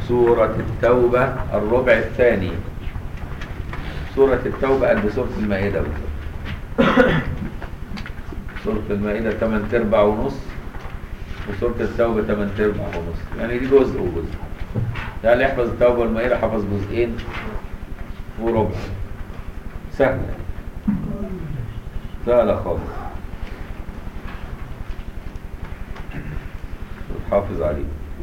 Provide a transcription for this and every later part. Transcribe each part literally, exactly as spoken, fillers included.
سورة التوبة الربع الثاني. سورة التوبة قد سورة المائدة بالظبط. سورة المائدة تمن تربع ونص، وسورة التوبة تمن تربع ونص، يعني دي جزء وجزء. ده اللي يحفظ التوبة والمائدة حفظ جزئين وربع. سهلة سهلة خالص، وتحافظ عليه.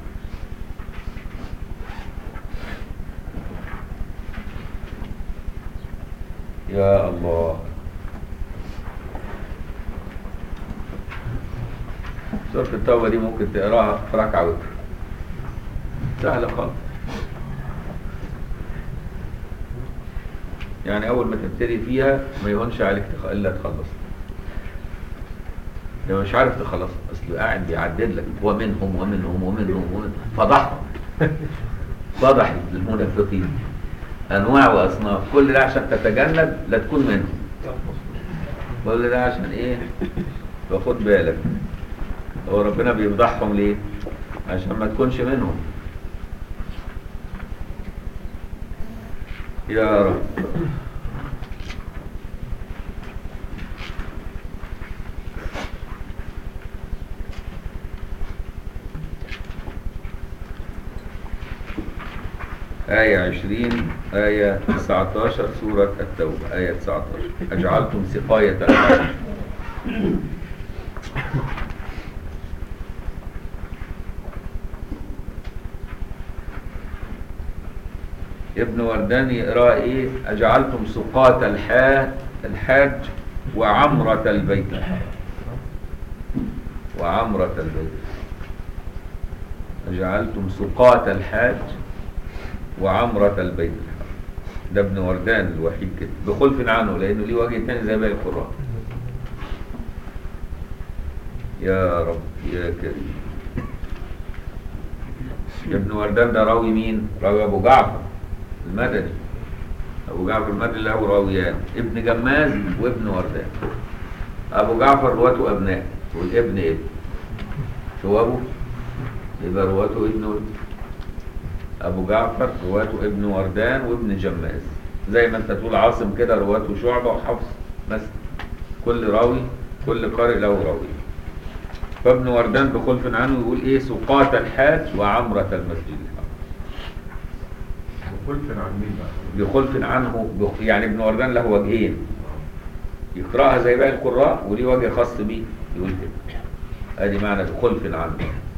يا الله، سورة التوبة دي ممكن تقراها في ركعة وتر، سهلة خالص. يعني أول ما تبتدي فيها ما يهونش عليك تخ... إلا تخلص. لو مش عارف تخلص، أصل قاعد بيعدد لك ومنهم ومنهم ومنهم ومنهم، فضحهم فضح المنافقين أنواع وأصناف. كل ده عشان تتجنب لا تكون منهم. كل ده عشان إيه؟ فخد بالك، هو ربنا بيفضحهم ليه؟ عشان ما تكونش منهم. يا رب. آية عشرين، آية تسعة عشر، سورة التوبة، آية تسعة عشر. أجعلتم سقاية الحاج. ابن وردان يقرأ إيه؟ أجعلتم سقاة الحاج الحاج وعمرة البيت وعمرة البيت. أجعلتم سقاة الحاج وعمرة البيت الحرام. ده ابن وردان الوحيد كده بخلف عنه، لأنه ليه وجه تاني زي باقي القراء. يا رب يا كريم. ابن وردان ده راوي مين؟ راوي أبو جعفر المدني. أبو جعفر المدني له راويان، ابن جماز وابن وردان. أبو جعفر رواته أبناء والابن ابن، شو أبو؟ يبقى رواته ابن وابن. أبو جعفر رواته ابن وردان وابن جماز، زي ما أنت تقول عاصم كده رواته شعبة وحفص مثلا. كل راوي كل قارئ له راوي. فابن وردان بخلف عنه يقول إيه؟ سقاة الحاج وعمرة المسجد الحرام. بخلف عن مين بقى؟ بخلف عنه بخ... يعني ابن وردان له وجهين، يقرأها زي باقي القراء وليه وجه خاص بيه يقول كده. ادي معنى بخلف عنه،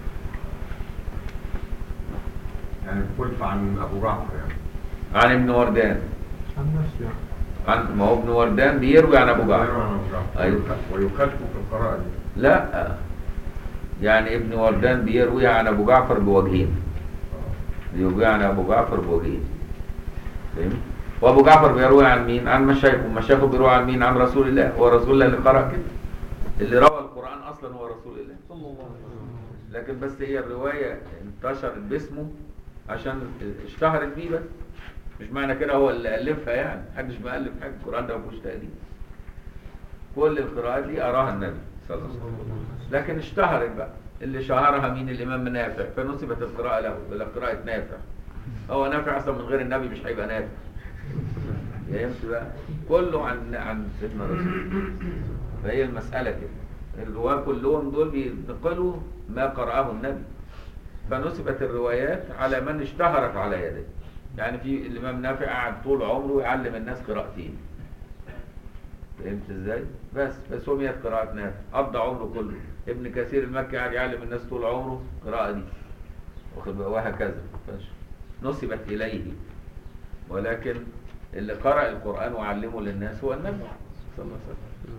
يعني بخلف عن ابو جعفر يعني. عن ابن وردان، عن نفسه يعني. عن ما هو ابن وردان بيروي عن ابو جعفر. ايوه، ويخالفه في القراءة دي. لا، يعني ابن وردان بيروي عن ابو جعفر بوجهين، بيروي عن ابو جعفر بوجهين، فهمت؟ وابو جعفر بيروي عن مين؟ عن مشايخه. مشايخه بيروي عن مين؟ عن رسول الله. هو رسول الله اللي قرأ كده، اللي روى القرآن اصلا هو رسول الله صلى الله عليه وسلم. لكن بس هي الرواية انتشرت باسمه عشان اشتهرت بيه بس، مش معنى كده هو اللي ألفها. يعني محدش مؤلف حاجة، القرآن ده مفيهوش تأليف. كل القراءات دي أراها النبي صلى الله عليه وسلم، لكن اشتهرت بقى. اللي شهرها مين؟ الإمام نافع، فنسبت القراءة له بلا قراءة نافع. هو نافع أصلا من غير النبي مش هيبقى نافع. فهمت بقى؟ كله عن عن سيدنا رسول الله. فهي المسألة كده، الرواة كلهم دول بينقلوا ما قرأه النبي، فنسبت الروايات على من اشتهرت على يده. يعني في الإمام نافع قعد طول عمره يعلم الناس قراءتين، فهمت ازاي؟ بس فسميت قراءة نافع، قضى عمره كله. ابن كثير المكي قعد يعلم الناس طول عمره القراءة دي، وهكذا نسبت إليه. ولكن اللي قرأ القرآن وعلمه للناس هو النبي صلى الله عليه وسلم.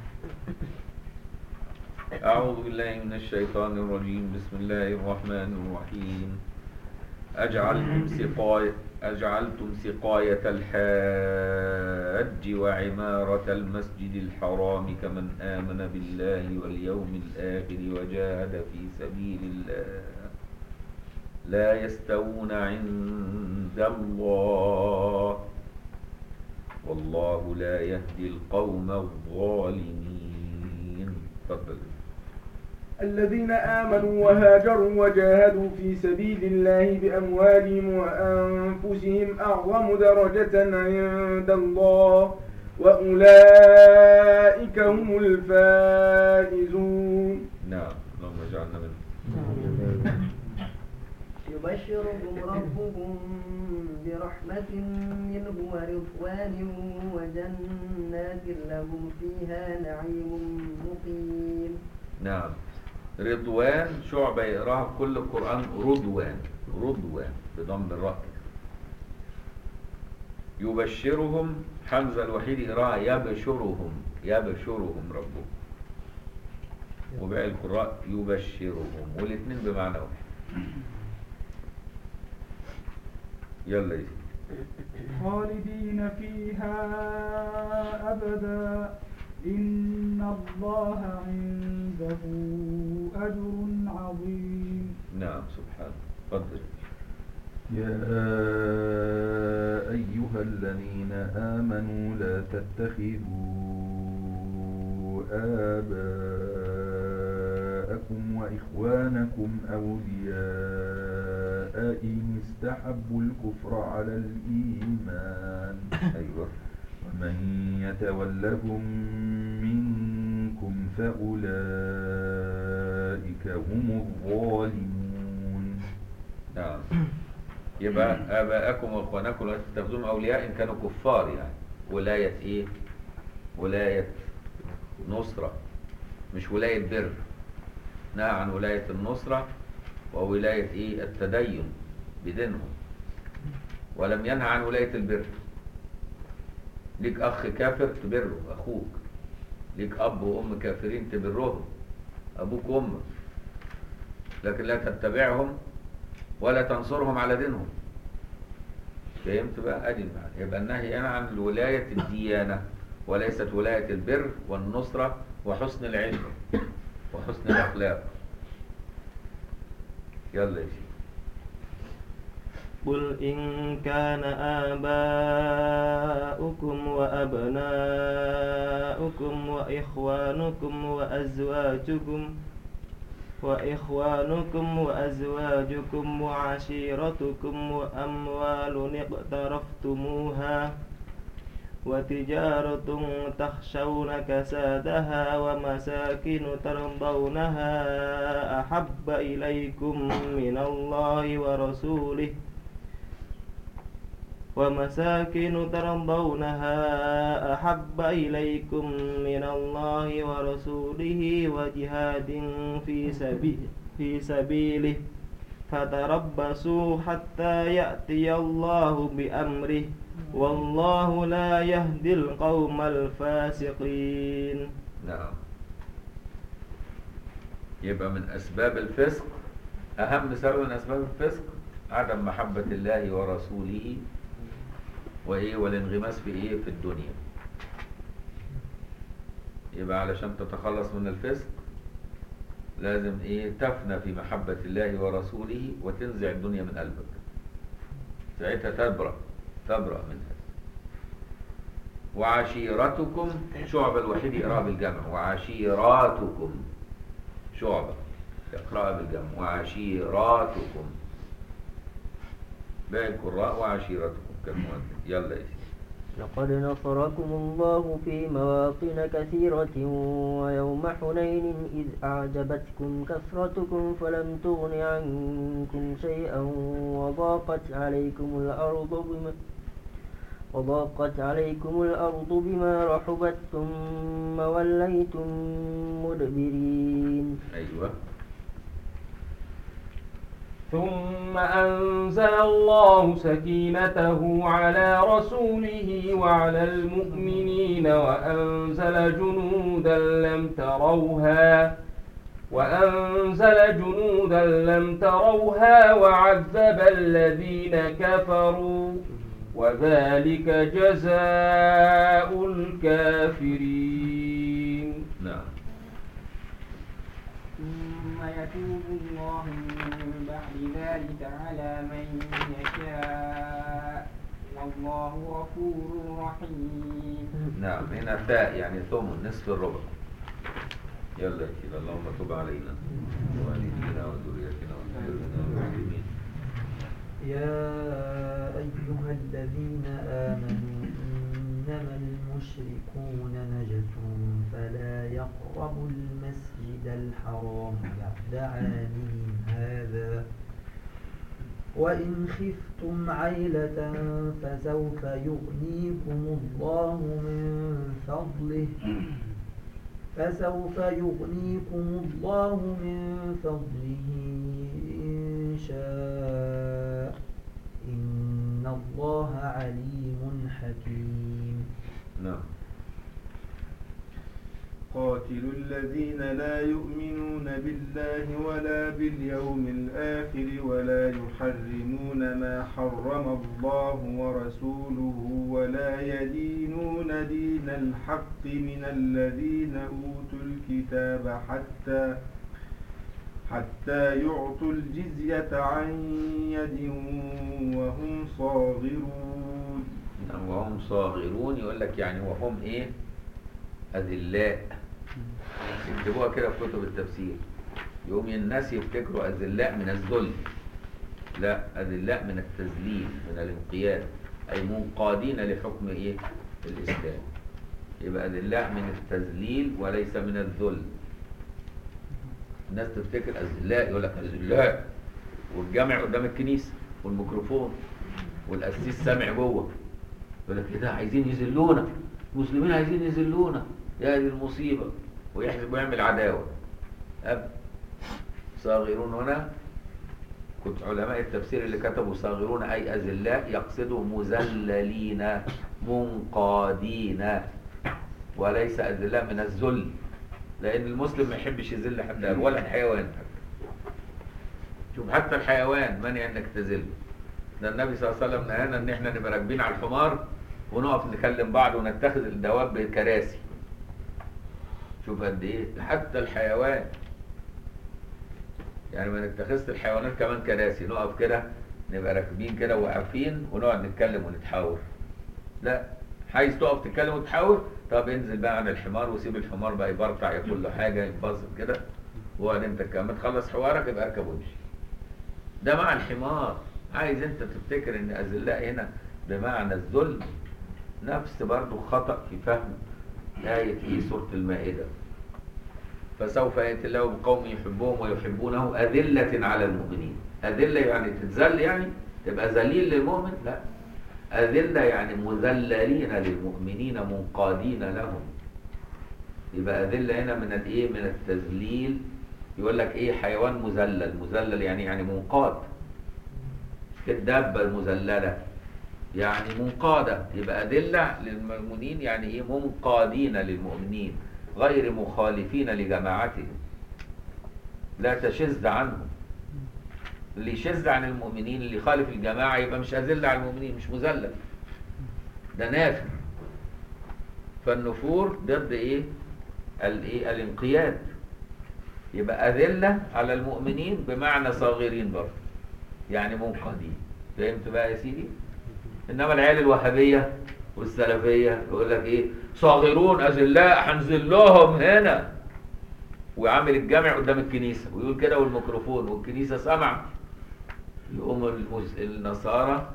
أعوذ بالله من الشيطان الرجيم. بسم الله الرحمن الرحيم. أجعلتم سقاية أجعلتم سقاية الحاج وعمارة المسجد الحرام كمن آمن بالله واليوم الآخر وجاهد في سبيل الله لا يستوون عند الله والله لا يهدي القوم الظالمين. تفضل. الذين آمنوا وهاجروا وجاهدوا في سبيل الله بأموالهم وأنفسهم أعظم درجة عند الله وأولئك هم الفائزون. نعم اللهم اجعلنا منهم. يبشركم ربكم برحمة منه ورضوان وجنات لهم فيها نعيم مقيم. نعم رضوان شعبة يقراها في كل القرآن رضوان رضوان بضم الراء. يبشرهم حمزة الوحيد يقراها يبشرهم يبشرهم ربهم، وباقي القراء يبشرهم، والاثنين بمعنى واحد. يلا يا خالدين فيها أبدا إن الله عنده أجر عظيم. نعم سبحانه. تفضل. يا أيها الذين آمنوا لا تتخذوا آباءكم وإخوانكم أولياء إن استحبوا الكفر على الإيمان. أيوة. ومن يتولهم منكم فأولئك هم الظالمون. نعم يبقى آباءكم وإخوانكم لا تتخذوهم أولياء إن كانوا كفار، يعني ولاية إيه؟ ولاية نصرة مش ولاية بر. نهى عن ولاية النصرة وولاية إيه؟ التدين بدينهم، ولم ينهى عن ولاية البر. ليك أخ كافر تبره أخوك، ليك أب وأم كافرين تبرهم أبوك وأمك، لكن لا تتبعهم ولا تنصرهم على دينهم. فهمت بقى؟ أدي المعنى. يبقى النهي هنا عن ولاية الديانة وليست ولاية البر والنصرة وحسن العلم وحسن الأخلاق. يلا يا شيخ. قل إن كان آباؤكم وأبناؤكم وإخوانكم وأزواجكم وإخوانكم وأزواجكم وعشيرتكم وأموال اقترفتموها وتجارة تخشون كسادها ومساكن ترضونها أحب إليكم من الله ورسوله ومساكن ترضونها أحب إليكم من الله ورسوله وجهاد في سبيل في سبيله فتربصوا حتى يأتي الله بأمره والله لا يهدي القوم الفاسقين. نعم. يبقى من أسباب الفسق، أهم سبب من أسباب الفسق عدم محبة الله ورسوله وإيه والانغماس في إيه في الدنيا. يبقى علشان تتخلص من الفسق لازم إيه تفنى في محبة الله ورسوله وتنزع الدنيا من قلبك، ساعتها تبرأ تبرأ منها. وعشيرتكم شعبة الوحيد يقرأ بالجمع، وعشيراتكم شعبة يقرأ بالجمع، وعشيراتكم باقي القراء وعشيرتكم كالمؤذن. يلا يا سيدي. لقد نصركم الله في مواطن كثيرة ويوم حنين إذ أعجبتكم كثرتكم فلم تغن عنكم شيئا وضاقت عليكم الأرض بما وضاقت عليكم الأرض بما رحبت ثم وليتم مدبرين. أيوة. ثم أنزل الله سكينته على رسوله وعلى المؤمنين وأنزل جنودا لم تروها وأنزل جنودا لم تروها وعذب الذين كفروا وذلك جزاء الكافرين. نعم. ثم يتوب الله من بعد ذلك على من يشاء والله غفور رحيم. نعم هنا تاء يعني ثمن نصف الربع. يلا يا سيدي، اللهم تب علينا ووالدينا وذريتنا وسائرنا المسلمين. يا أيها الذين آمنوا إنما المشركون نجس فلا يقربوا المسجد الحرام بعد عامهم هذا وإن خفتم عيلة فسوف يغنيكم الله من فضله فسوف يغنيكم الله من فضله إن شاء إن الله عليم حكيم. نعم. قاتلوا الذين لا يؤمنون بالله ولا باليوم الآخر ولا يحرمون ما حرم الله ورسوله ولا يدينون دين الحق من الذين أوتوا الكتاب حتى حتى يعطوا الجزية عن يد وهم صاغرون. وهم صاغرون يقول لك يعني وهم ايه؟ أذلاء. يكتبوها كده في كتب التفسير، يوم الناس يفتكروا أذلاء من الذل، لا، أذلاء من التذليل، من الانقياد، أي منقادين لحكم إيه؟ الإسلام. يبقى أذلاء من التذليل وليس من الذل. الناس تفتكر أذلاء، يقول لك أذلاء، والجامع قدام الكنيسة والميكروفون والقسيس سامع جوه، يقول لك إيه ده؟ عايزين يذلونا، المسلمين عايزين يذلونا، يا دي المصيبة، ويحسب ويعمل عداوة. أب صاغرون هنا، كنت علماء التفسير اللي كتبوا صاغرون أي أذلاء يقصدوا مذللين منقادين، وليس أذلاء من الذل، لأن المسلم ما يحبش يذل حد ولا الحيوان. شوف حتى الحيوان منع إنك تذله. ده النبي صلى الله عليه وسلم نهانا إن إحنا نبقى راكبين على الحمار ونقف نكلم بعض ونتخذ الدواب بكراسي. شوف قد ايه، حتى الحيوان يعني ما نتخذش الحيوانات كمان كراسي، نقف كده نبقى راكبين كده وواقفين ونقعد نتكلم ونتحاور. لا، عايز تقف تتكلم وتحاور، طب انزل بقى عن الحمار وسيب الحمار بقى يبرطع ياكل له حاجه ينبسط كده، وقعد انت كمان تخلص حوارك يبقى اركب وامشي. ده مع الحمار. عايز انت تفتكر ان اذلاء هنا بمعنى الذل، نفس برضو خطأ في فهم آية في سورة المائدة. فسوف يأتي الله بقوم يحبهم ويحبونه أذلة على المؤمنين. أذلة يعني تتذل، يعني تبقى ذليل للمؤمن؟ لا، أذلة يعني مذللين للمؤمنين منقادين لهم. يبقى أذلة هنا من الإيه؟ من التذليل. يقول لك إيه؟ حيوان مذلل، مذلل يعني يعني منقاد. الدابة المذللة يعني منقادة، يبقى أدلة للمؤمنين يعني إيه؟ منقادين للمؤمنين، غير مخالفين لجماعتهم، لا تشذ عنهم. اللي يشذ عن المؤمنين، اللي يخالف الجماعة، يبقى مش أذل على المؤمنين، مش مذلل، ده نافر. فالنفور ضد إيه؟ الإيه؟ الانقياد. يبقى أذلة على المؤمنين بمعنى صاغرين برضه، يعني منقادين. فهمت بقى يا سيدي؟ انما العيال الوهابيه والسلفيه يقول لك ايه؟ صاغرون اذلاء، هنذلهم هنا، وعامل الجامع قدام الكنيسه ويقول كده والميكروفون والكنيسه سمع. يقوم النصارى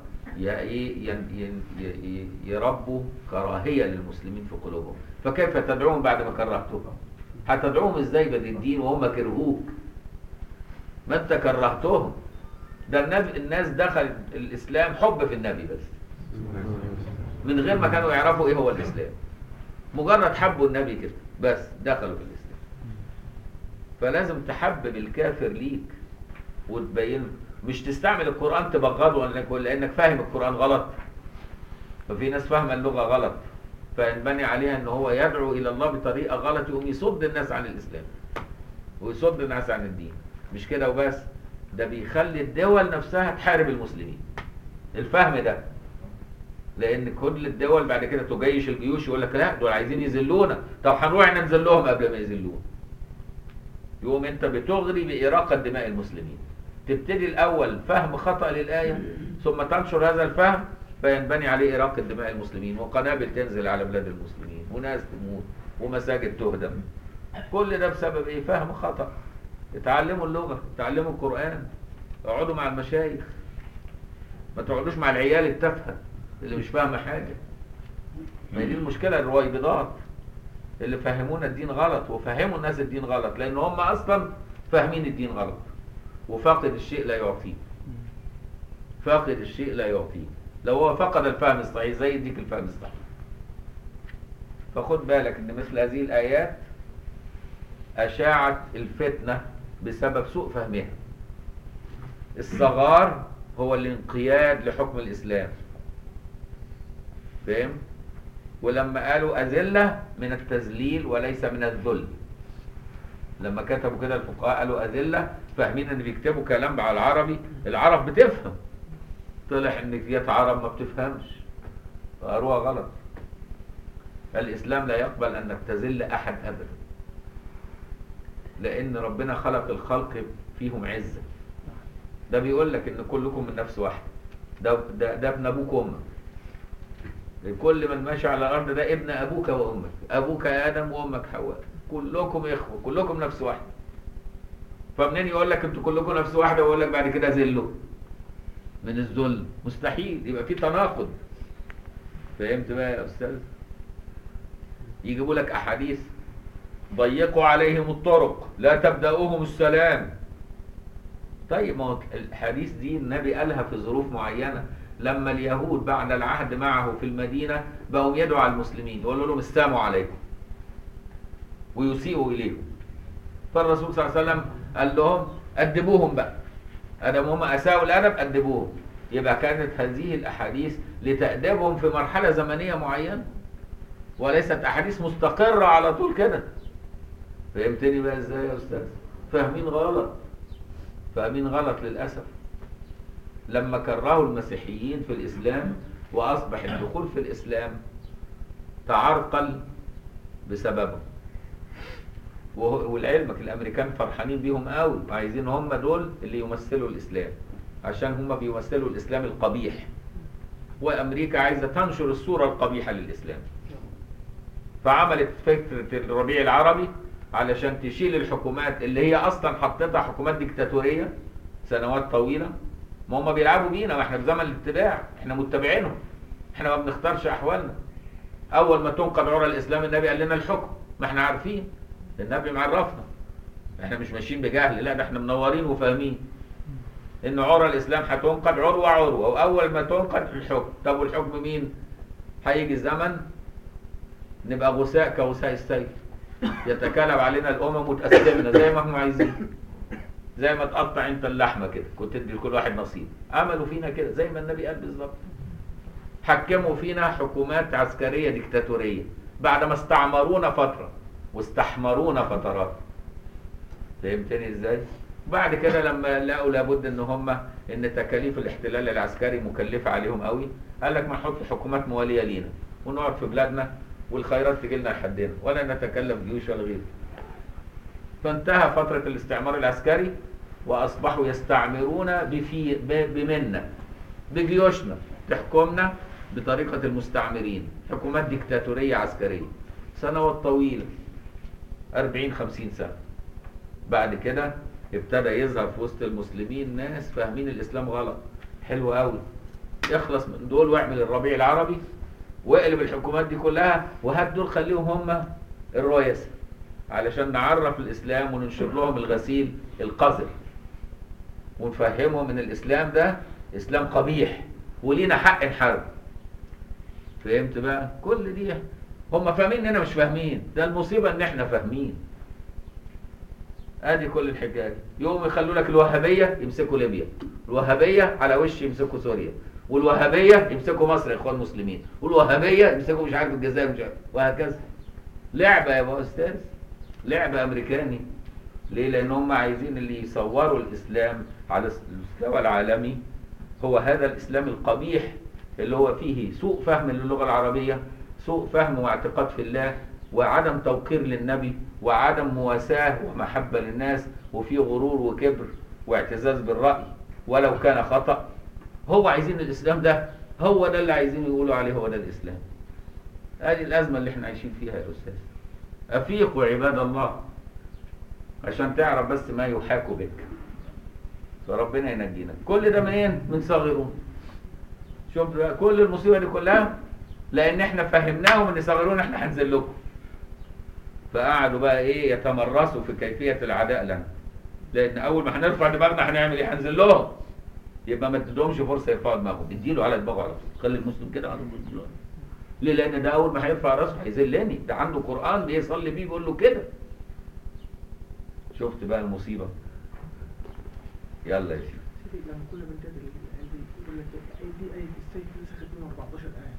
يربوا كراهيه للمسلمين في قلوبهم. فكيف تدعوهم بعد ما كرهتهم؟ هتدعوهم ازاي بدل الدين وهم كرهوك؟ ما انت كرهتهم. ده النبي، الناس دخل الاسلام حب في النبي بس، من غير ما كانوا يعرفوا ايه هو الاسلام، مجرد حبوا النبي كده بس دخلوا في الاسلام. فلازم تحبب الكافر ليك وتبين، مش تستعمل القرآن تبغضه لانك لانك فاهم القرآن غلط. ففي ناس فاهمه اللغه غلط، فينبني عليها ان هو يدعو الى الله بطريقه غلط، يقوم يصد الناس عن الاسلام ويصد الناس عن الدين. مش كده وبس، ده بيخلي الدول نفسها تحارب المسلمين. الفهم ده، لان كل الدول بعد كده تجيش الجيوش يقول لك لا دول عايزين يذلونا، طب هنروح احنا نذلهم قبل ما يذلونا. يقوم انت بتغري باراقه دماء المسلمين. تبتدي الاول فهم خطأ للايه، ثم تنشر هذا الفهم فينبني عليه اراقه دماء المسلمين، وقنابل تنزل على بلاد المسلمين، وناس تموت، ومساجد تهدم، كل ده بسبب ايه؟ فهم خطأ. اتعلموا اللغة، اتعلموا القرآن، اقعدوا مع المشايخ، ما تقعدوش مع العيال التافهة اللي مش فاهمة حاجة. ما هي دي المشكلة، الرويبضات اللي فهمونا الدين غلط وفهموا الناس الدين غلط، لان هم اصلا فاهمين الدين غلط. وفاقد الشيء لا يعطيه، فاقد الشيء لا يعطيه. لو هو فقد الفهم الصحيح زي يديك الفهم الصحيح. فخد بالك ان مثل هذه الايات اشاعت الفتنة بسبب سوء فهمها. الصغار هو الانقياد لحكم الاسلام، فهم؟ ولما قالوا أذلة من التذليل وليس من الذل. لما كتبوا كده الفقهاء قالوا أذلة، فاهمين ان بيكتبوا كلام على العربي، العرب بتفهم، طلع ان جت عرب ما بتفهمش فقروها غلط. الإسلام لا يقبل أن تذل أحد أبدا، لأن ربنا خلق الخلق فيهم عزة. ده بيقول لك ان كلكم من نفس واحدة، ده, ده, ده ابن أبوك وأمك. كل من ماشي على الأرض ده ابن أبوك وأمك، أبوك آدم وأمك حواء، كلكم إخوة، كلكم نفس واحدة. فمنين يقول لك انتوا كلكم نفس واحدة ويقول لك بعد كده ذلوا؟ من الذل مستحيل، يبقى في تناقض. فهمت بقى يا أستاذ؟ يجيبوا لك أحاديث ضيقوا عليهم الطرق لا تبدأوهم السلام. طيب ما هو الحديث دي النبي قالها في ظروف معينة، لما اليهود بعد العهد معه في المدينة بقوا يدعوا على المسلمين يقولوا لهم السلام عليكم ويسيئوا إليهم. فالرسول صلى الله عليه وسلم قال لهم أدبوهم بقى، أدم هم أساءوا الأدب أدبوهم. يبقى كانت هذه الأحاديث لتأدبهم في مرحلة زمنية معينة، وليست أحاديث مستقرة على طول كده. فهمتني بقى إزاي يا أستاذ؟ فاهمين غلط، فاهمين غلط للأسف. لما كرهوا المسيحيين في الإسلام وأصبح الدخول في الإسلام تعرقل بسببه. ولعلمك الأمريكان فرحانين بيهم قوي وعايزين هم دول اللي يمثلوا الإسلام، عشان هم بيمثلوا الإسلام القبيح، وأمريكا عايزة تنشر الصورة القبيحة للإسلام. فعملت فكرة الربيع العربي علشان تشيل الحكومات اللي هي أصلا حطتها حكومات ديكتاتورية سنوات طويلة. ما هم بيلعبوا بينا، ما احنا في زمن الاتباع، احنا متبعينهم، احنا ما بنختارش أحوالنا. أول ما تنقض عرى الإسلام النبي قال لنا الحكم، ما احنا عارفين، النبي معرفنا، احنا مش ماشيين بجهل، لا ده احنا منورين وفاهمين ان عرى الإسلام هتنقض عروة عروة، وأول ما تنقض الحكم. طب والحكم مين؟ هيجي زمن نبقى غثاء كغثاء السيل، يتكالب علينا الأمم وتقسمنا زي ما هم عايزين، زي ما تقطع انت اللحمة كده كنت تدي لكل واحد نصيب. عملوا فينا كده زي ما النبي قال بالظبط، حكموا فينا حكومات عسكرية ديكتاتورية بعد ما استعمرونا فترة واستحمرونا فترات. فهمتني ازاي؟ بعد كده لما لقوا لابد ان هم ان تكاليف الاحتلال العسكري مكلفة عليهم قوي، قال لك ما نحط حكومات موالية لينا ونقعد في بلادنا والخيرات تجي لنا لحدنا ولا نتكلف جيوش ولا غيره. فانتهى فترة الاستعمار العسكري واصبحوا يستعمرون بفي بمنا بجيوشنا تحكمنا بطريقة المستعمرين، حكومات ديكتاتورية عسكرية سنوات طويلة، أربعين خمسين سنة. بعد كده ابتدى يظهر في وسط المسلمين ناس فاهمين الإسلام غلط. حلو قوي، اخلص من دول واعمل الربيع العربي واقلب الحكومات دي كلها وهات دول خليهم هم الرئاسة، علشان نعرف الإسلام وننشر لهم الغسيل القذر ونفهمهم ان الإسلام ده إسلام قبيح ولينا حق نحارب. فهمت بقى؟ كل دي هم فاهمين اننا مش فاهمين، ده المصيبة ان احنا فاهمين. ادي كل الحكايه. يقوموا يخلوا لك الوهابيه يمسكوا ليبيا، الوهابيه على وش يمسكوا سوريا، والوهابيه يمسكوا مصر يا اخوان المسلمين، والوهابيه يمسكوا مش عارف الجزائر مش عارف، وهكذا. لعبه يا استاذ، لعبه امريكاني. ليه؟ لان هم عايزين اللي يصوروا الاسلام على المستوى العالمي هو هذا الاسلام القبيح اللي هو فيه سوء فهم للغه العربيه، سوء فهم واعتقاد في الله، وعدم توقير للنبي، وعدم مواساة ومحبة للناس، وفي غرور وكبر واعتزاز بالرأي ولو كان خطأ. هو عايزين الإسلام ده، هو ده اللي عايزين يقولوا عليه هو ده الإسلام. هذه الأزمة اللي احنا عايشين فيها يا أستاذ، أفيقوا عباد الله، عشان تعرف بس ما يحاك بك، فربنا ينجينا. كل ده منين؟ من صغرون. شوف بقى كل المصيبة دي كلها لأن احنا فهمناهم ان صغرون احنا هنزل لكم، فقعدوا بقى ايه يتمرسوا في كيفية العداء لنا، لأن أول ما هنرفع دماغنا هنعمل ايه؟ هنزل لهم. يبقى ما تدومش فرصة يرفعوا دماغهم، اديله على دماغه على طول، خلي المسلم كده على طول. ليه؟ لأن ده أول ما هيرفع راسه هيذلني، ده عنده قرآن بيصلي بيه بيقول له كده. شفت بقى المصيبة؟ يلا يا سيدي. سيدي لما كل من جد يقول لك دي آية السيف نسخت منها أربعتاشر آية.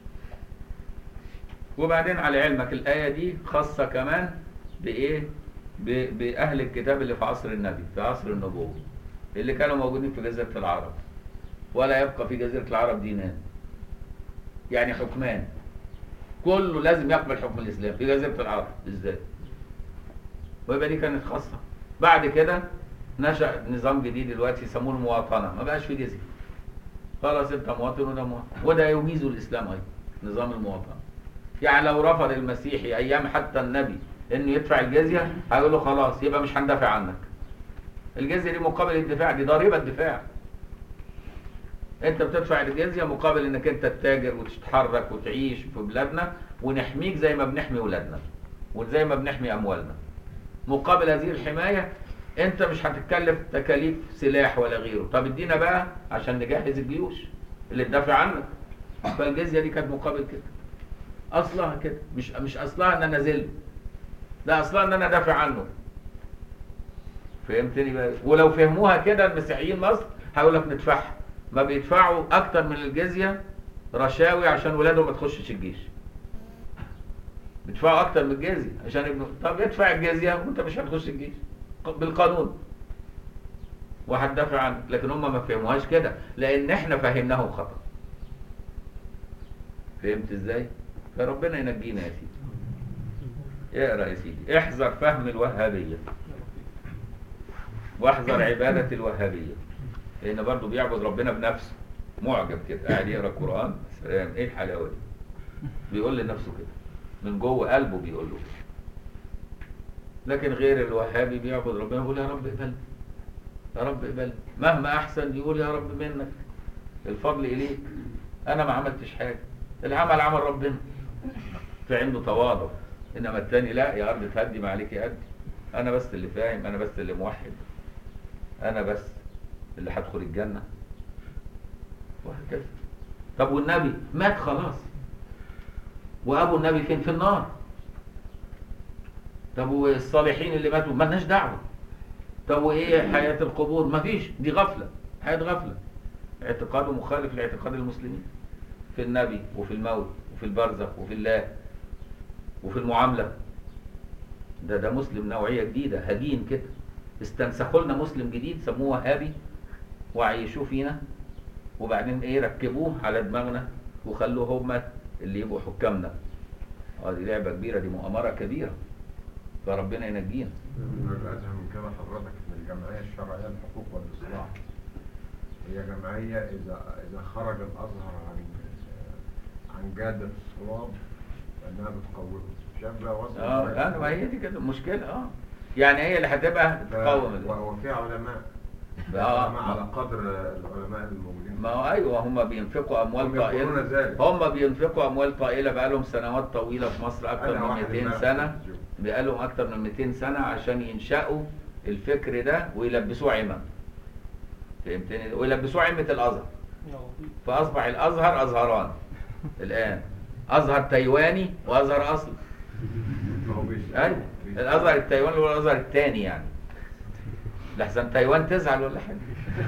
وبعدين على علمك الآية دي خاصة كمان بإيه؟ ب- بأهل الكتاب اللي في عصر النبي، في عصر النبوة، اللي كانوا موجودين في جزيرة العرب. ولا يبقى في جزيرة العرب دينان، يعني حكمان، كله لازم يقبل حكم الإسلام في جزيرة العرب بالذات. ويبقى دي كانت خاصة. بعد كده نشأ نظام جديد دلوقتي يسموه المواطنة، ما بقاش في جزية، خلاص انت مواطن وده مواطن، وده يميز الإسلام أيضا، نظام المواطنة. يعني لو رفض المسيحي أيام حتى النبي إنه يدفع الجزية، هيقول له خلاص يبقى مش هندافع عنك. الجزية دي مقابل الدفاع، دي ضريبة دفاع. انت بتدفع الجزية مقابل انك انت تتاجر وتتحرك وتعيش في بلادنا ونحميك زي ما بنحمي ولادنا وزي ما بنحمي اموالنا. مقابل هذه الحماية انت مش هتتكلف تكاليف سلاح ولا غيره. طب ادينا بقى عشان نجهز الجيوش اللي تدافع عنك. فالجزية دي كانت مقابل كده. اصلها كده، مش مش اصلها ان انا ذل، لا اصلها ان انا دافع عنه. فهمتني بقى؟ ولو فهموها كده المسيحيين مصر هقول لك ندفعها. ما بيدفعوا اكتر من الجزية رشاوي عشان ولادهم ما تخشش الجيش. بيدفعوا اكتر من الجزية عشان ابنه. طب ادفع الجزية وانت مش هتخش الجيش بالقانون وهتدافع عنه. لكن هم ما فهموهاش كده لان احنا فهمناهم خطأ. فهمت ازاي؟ فربنا ينجينا يا سيدي. اقرا يا سيدي. احذر فهم الوهابية واحذر عبادة الوهابية، لأن برضه بيعبد ربنا بنفسه، معجب كده قاعد يقرا القرآن. سلام، ايه الحلاوة دي؟ بيقول لنفسه كده من جوه قلبه بيقول له. لكن غير الوهابي بيعبد ربنا يقول يا رب اقبلني، يا رب اقبلني، مهما أحسن يقول يا رب منك، الفضل إليك، أنا ما عملتش حاجة، العمل عمل ربنا. في عنده تواضع. إنما التاني لا، يا أرض تهدي ما عليك يهدي، أنا بس اللي فاهم، أنا بس اللي موحد، أنا بس اللي هدخل الجنة، وهكذا. طب والنبي مات خلاص، وأبو النبي فين؟ في النار. طب والصالحين اللي ماتوا مالناش دعوة. طب وإيه حياة القبور؟ مفيش، دي غفلة، حياة غفلة. اعتقاده مخالف لاعتقاد المسلمين في النبي وفي الموت وفي البرزخ وفي الله وفي المعاملة. ده ده مسلم نوعية جديدة، هجين كده. استنسخوا لنا مسلم جديد سموه وهابي وعيشوه فينا، وبعدين ايه ركبوه على دماغنا وخلوه هم اللي يبقوا حكامنا. اه دي لعبة كبيرة، دي مؤامرة كبيرة، فربنا ينجينا. الأزهر من كده حضرتك من الجمعية الشرعية للحقوق والإصلاح، هي جمعية إذا إذا خرج الأزهر عن عن جادة الصواب فإنها بتقومه. شاب وصل اه لا ما هي دي كده المشكلة. اه يعني هي اللي هتبقى تقوم. وفي علماء اه على قدر العلماء الموجودين. ما هو ايوه هم بينفقوا اموال طائله، هم بينفقوا اموال طائله بقالهم سنوات طويله في مصر، اكتر من مئتين سنه، بقالهم اكتر من مئتين سنه عشان ينشأوا الفكر ده ويلبسوه عمة. فهمتني؟ ويلبسوه عمة الازهر. فاصبح الازهر ازهران الان، ازهر تايواني وازهر اصلي. ايوه الازهر التايواني والازهر الثاني، يعني لحسن تايوان تزعل ولا حاجه.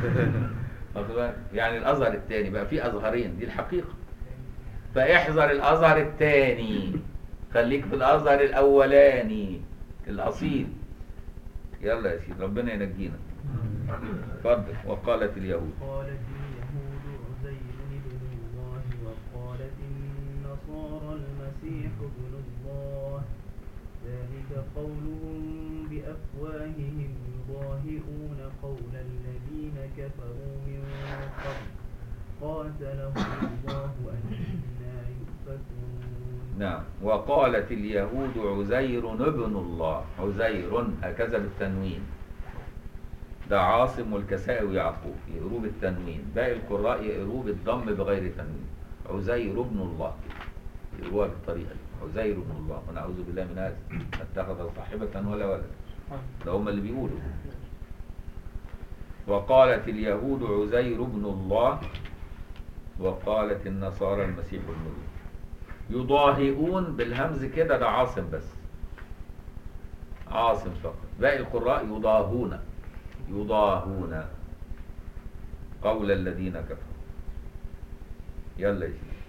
يعني الازهر الثاني بقى في ازهرين، دي الحقيقه. فاحذر الازهر الثاني، خليك في الازهر الاولاني الاصيل. يلا يا سيدي ربنا ينجينا. اتفضل. وقالت اليهود قالت اليهود عزير ابن الله وقالت النصارى المسيح ابن الله، ذلك قولهم بأفواههم يضاهئون قول الذين كفروا من قبل قاتلهم الله أنا يؤفكون. نعم. وقالت اليهود عزير ابن الله، عزير هكذا بالتنوين، ده عاصم والكسائي ويعقوب يقروا بالتنوين، باقي القراء يقروا بالضم بغير تنوين، عزير ابن الله يقروها بالطريقة دي، عزير ابن الله، ونعوذ بالله من هذا، اتخذ صاحبة ولا ولد، ده هم اللي بيقولوا. وقالت اليهود عزير ابن الله، وقالت النصارى المسيح ابن الله. يضاهئون بالهمز كده، ده عاصم بس، عاصم فقط، باقي القراء يضاهون، يضاهون قول الذين كفروا. يلا يا سيدي.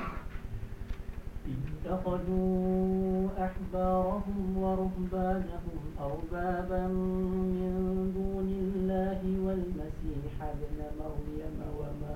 اتخذوا أحبارهم ورهبانهم أربابا من دون الله والمسيح ابن مريم وما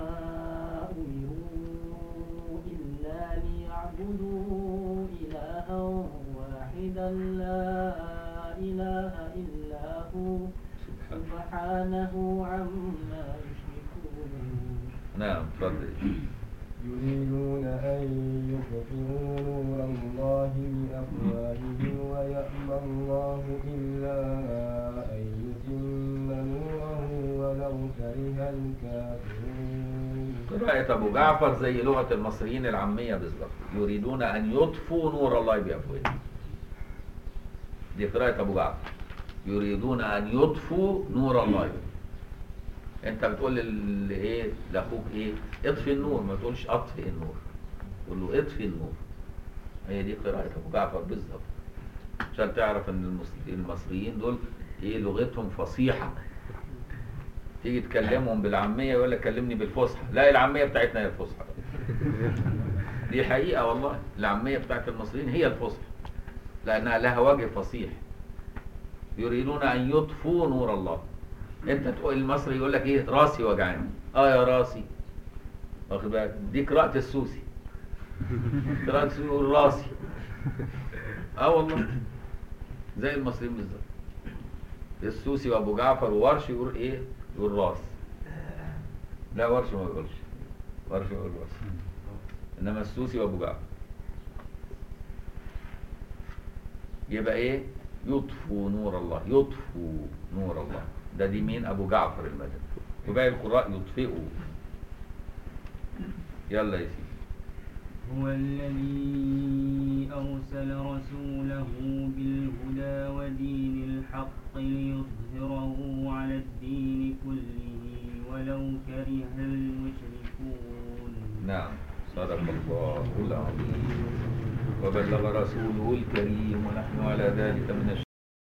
أمروا إلا ليعبدوا إلها واحدا لا إله إلا هو سبحانه عما يشركون. نعم تفضل. يريدون أن يطفئوا نور الله بأفواههم ويأبى الله إلا أن يتم نوره ولو كره الكافرون. قراءة أبو جعفر زي لغة المصريين العامية بالظبط، يريدون أن يطفوا نور الله بأفواههم، دي قراءة أبو جعفر، يريدون أن يطفوا نور الله. انت بتقول ايه لاخوك ايه؟ اطفي النور، ما تقولش اطفئ النور، تقول له اطفي النور. هي دي قراءة ابو جعفر بالظبط، عشان تعرف ان المصريين دول ايه لغتهم فصيحة. تيجي تكلمهم بالعامية يقول لك كلمني بالفصحى، لا العامية بتاعتنا هي الفصحى. دي حقيقة والله، العامية بتاعت المصريين هي الفصحى لانها لها وجه فصيح. يريدون ان يطفوا نور الله. انت تقول المصري يقول لك ايه؟ راسي وجعاني. اه يا راسي، واخد بالك؟ دي قراءة السوسي، قراءة السوسي يقول راسي. اه والله زي المصريين بالظبط، السوسي وابو جعفر وورش يقول ايه؟ يقول راس. لا ورش ما يقولش، ورش يقول راس، انما السوسي وابو جعفر. يبقى ايه؟ يطفوا نور الله، يطفوا نور الله، ده دي مين؟ ابو جعفر المدني. وباقي القراء يطفئوا. يلا يا سيدي. هو الذي أرسل رسوله بالهدى ودين الحق ليظهره على الدين كله ولو كره المشركون. نعم صدق الله العظيم وبلغ رسوله الكريم ونحن على ذلك من الشهداء